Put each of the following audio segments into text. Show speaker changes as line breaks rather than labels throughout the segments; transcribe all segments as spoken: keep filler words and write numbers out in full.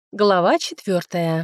Глава четвертая.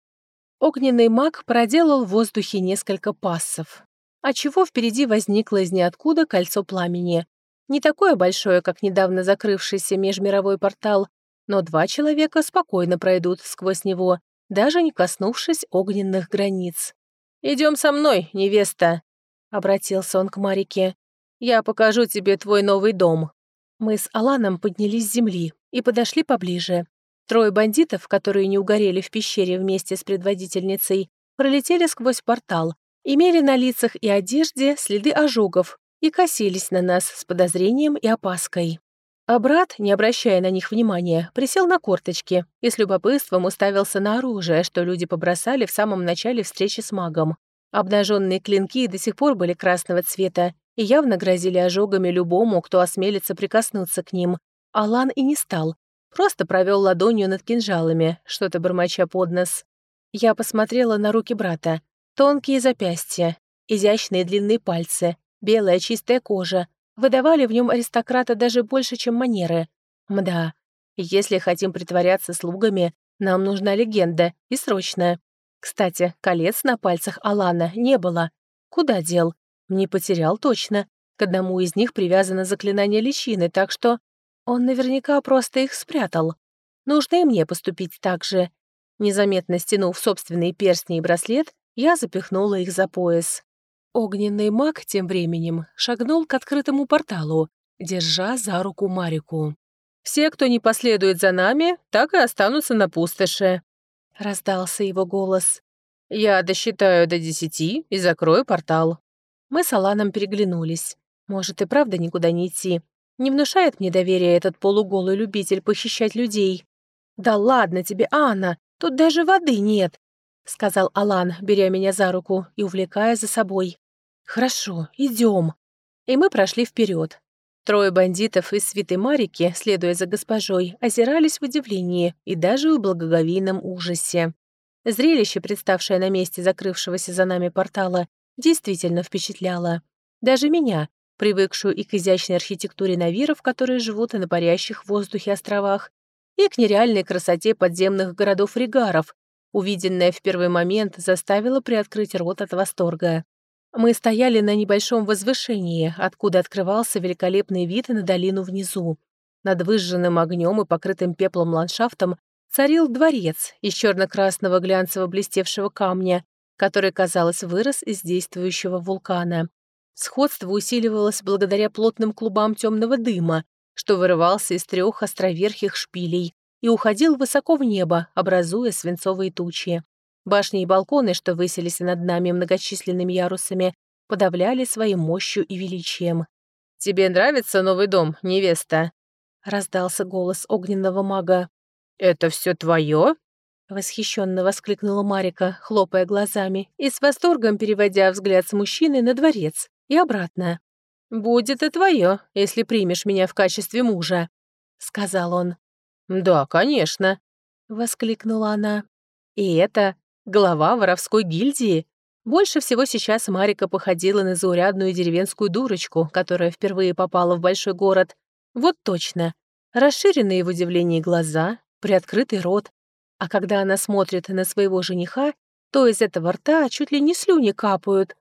Огненный маг проделал в воздухе несколько пассов, отчего впереди возникло из ниоткуда кольцо пламени. Не такое большое, как недавно закрывшийся межмировой портал, но два человека спокойно пройдут сквозь него, даже не коснувшись огненных границ. «Идем со мной, невеста», — обратился он к Марике. «Я покажу тебе твой новый дом». Мы с Аланом поднялись с земли и подошли поближе. Трое бандитов, которые не угорели в пещере вместе с предводительницей, пролетели сквозь портал, имели на лицах и одежде следы ожогов и косились на нас с подозрением и опаской. А брат, не обращая на них внимания, присел на корточки и с любопытством уставился на оружие, что люди побросали в самом начале встречи с магом. Обнаженные клинки до сих пор были красного цвета и явно грозили ожогами любому, кто осмелится прикоснуться к ним. Алан и не стал. Просто провел ладонью над кинжалами, что-то бормоча под нос. Я посмотрела на руки брата. Тонкие запястья, изящные длинные пальцы, белая чистая кожа. Выдавали в нем аристократа даже больше, чем манеры. Мда, если хотим притворяться слугами, нам нужна легенда, и срочно. Кстати, колец на пальцах Алана не было. Куда дел? Не потерял точно. К одному из них привязано заклинание личины, так что... Он наверняка просто их спрятал. Нужно и мне поступить так же. Незаметно стянув собственные перстни и браслет, я запихнула их за пояс. Огненный маг тем временем шагнул к открытому порталу, держа за руку Марику. «Все, кто не последует за нами, так и останутся на пустоши», — раздался его голос. «Я досчитаю до десяти и закрою портал». Мы с Аланом переглянулись. Может, и правда никуда не идти. Не внушает мне доверия этот полуголый любитель похищать людей. «Да ладно тебе, Анна, тут даже воды нет», — сказал Алан, беря меня за руку и увлекая за собой. «Хорошо, идем». И мы прошли вперед. Трое бандитов из свиты Марики, следуя за госпожой, озирались в удивлении и даже в благоговейном ужасе. Зрелище, представшее на месте закрывшегося за нами портала, действительно впечатляло. Даже меня, привыкшую и к изящной архитектуре навиров, которые живут на парящих в воздухе островах, и к нереальной красоте подземных городов-регаров, увиденное в первый момент заставило приоткрыть рот от восторга. Мы стояли на небольшом возвышении, откуда открывался великолепный вид на долину внизу. Над выжженным огнем и покрытым пеплом ландшафтом царил дворец из черно-красного глянцево-блестевшего камня, который, казалось, вырос из действующего вулкана. Сходство усиливалось благодаря плотным клубам темного дыма, что вырывался из трех островерхих шпилей и уходил высоко в небо, образуя свинцовые тучи. Башни и балконы, что высились над нами многочисленными ярусами, подавляли своей мощью и величием. «Тебе нравится новый дом, невеста?» — раздался голос огненного мага. «Это все твое?» — восхищенно воскликнула Марика, хлопая глазами и с восторгом переводя взгляд с мужчины на дворец и обратно. «Будет и твое, если примешь меня в качестве мужа», — сказал он. «Да, конечно», — воскликнула она. «И это глава воровской гильдии?» Больше всего сейчас Марика походила на заурядную деревенскую дурочку, которая впервые попала в большой город. Вот точно. Расширенные в удивлении глаза, приоткрытый рот. А когда она смотрит на своего жениха, то из этого рта чуть ли не слюни капают.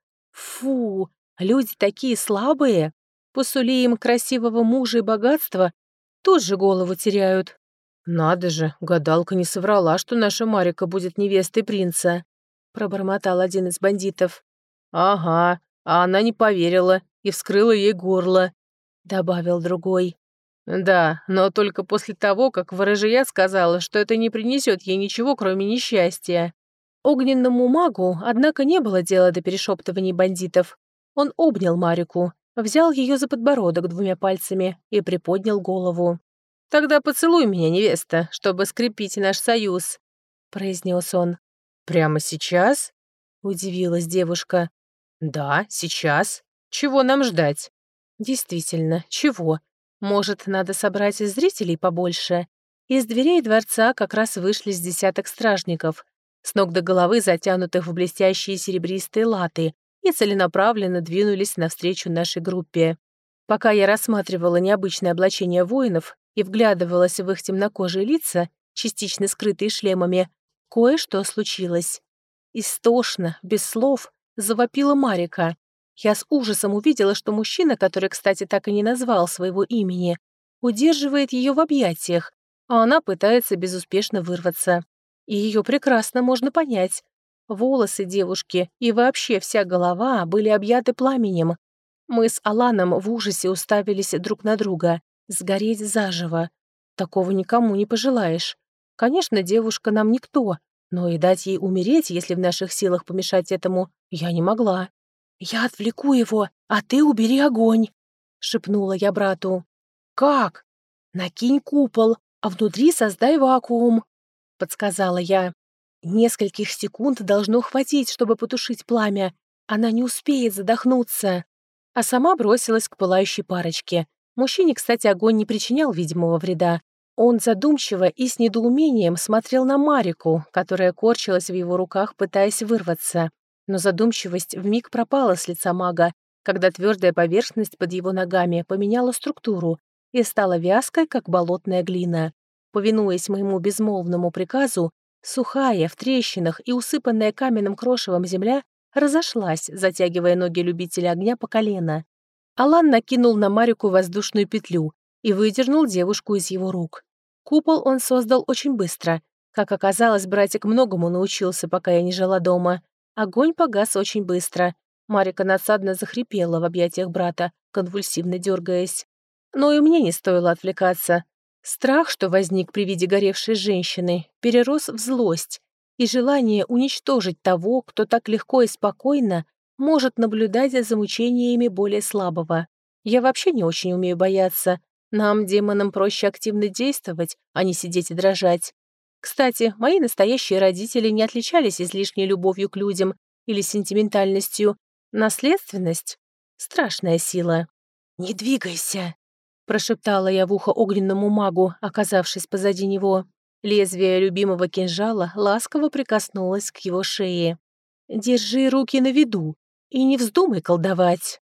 Фу, люди такие слабые. Посули им красивого мужа и богатства, тут же голову теряют. «Надо же, гадалка не соврала, что наша Марика будет невестой принца», — пробормотал один из бандитов. «Ага, а она не поверила и вскрыла ей горло», — добавил другой. «Да, но только после того, как ворожья сказала, что это не принесет ей ничего, кроме несчастья». Огненному магу, однако, не было дела до перешептываний бандитов. Он обнял Марику, взял ее за подбородок двумя пальцами и приподнял голову. «Тогда поцелуй меня, невеста, чтобы скрепить наш союз», — произнес он. «Прямо сейчас?» — удивилась девушка. «Да, сейчас. Чего нам ждать?» «Действительно, чего? Может, надо собрать зрителей побольше?» Из дверей дворца как раз вышли с десяток стражников, с ног до головы затянутых в блестящие серебристые латы, и целенаправленно двинулись навстречу нашей группе. Пока я рассматривала необычное облачение воинов и вглядывалась в их темнокожие лица, частично скрытые шлемами, кое-что случилось. Истошно, без слов, завопила Марика. Я с ужасом увидела, что мужчина, который, кстати, так и не назвал своего имени, удерживает ее в объятиях, а она пытается безуспешно вырваться. И ее прекрасно можно понять. Волосы девушки и вообще вся голова были объяты пламенем. Мы с Аланом в ужасе уставились друг на друга. Сгореть заживо. Такого никому не пожелаешь. Конечно, девушка нам никто, но и дать ей умереть, если в наших силах помешать этому, я не могла. «Я отвлеку его, а ты убери огонь», — шепнула я брату. «Как?» «Накинь купол, а внутри создай вакуум», — подсказала я. «Нескольких секунд должно хватить, чтобы потушить пламя. Она не успеет задохнуться». А сама бросилась к пылающей парочке. Мужчине, кстати, огонь не причинял видимого вреда. Он задумчиво и с недоумением смотрел на Марику, которая корчилась в его руках, пытаясь вырваться. Но задумчивость вмиг пропала с лица мага, когда твердая поверхность под его ногами поменяла структуру и стала вязкой, как болотная глина. Повинуясь моему безмолвному приказу, сухая, в трещинах и усыпанная каменным крошевом земля разошлась, затягивая ноги любителя огня по колено. Алан накинул на Марику воздушную петлю и выдернул девушку из его рук. Купол он создал очень быстро. Как оказалось, братик многому научился, пока я не жила дома. Огонь погас очень быстро. Марика надсадно захрипела в объятиях брата, конвульсивно дергаясь. Но и мне не стоило отвлекаться. Страх, что возник при виде горевшей женщины, перерос в злость и желание уничтожить того, кто так легко и спокойно может наблюдать за мучениями более слабого. Я вообще не очень умею бояться. Нам, демонам, проще активно действовать, а не сидеть и дрожать. Кстати, мои настоящие родители не отличались излишней любовью к людям или сентиментальностью. Наследственность — страшная сила. «Не двигайся», — прошептала я в ухо огненному магу, оказавшись позади него. Лезвие любимого кинжала ласково прикоснулось к его шее. «Держи руки на виду и не вздумай колдовать».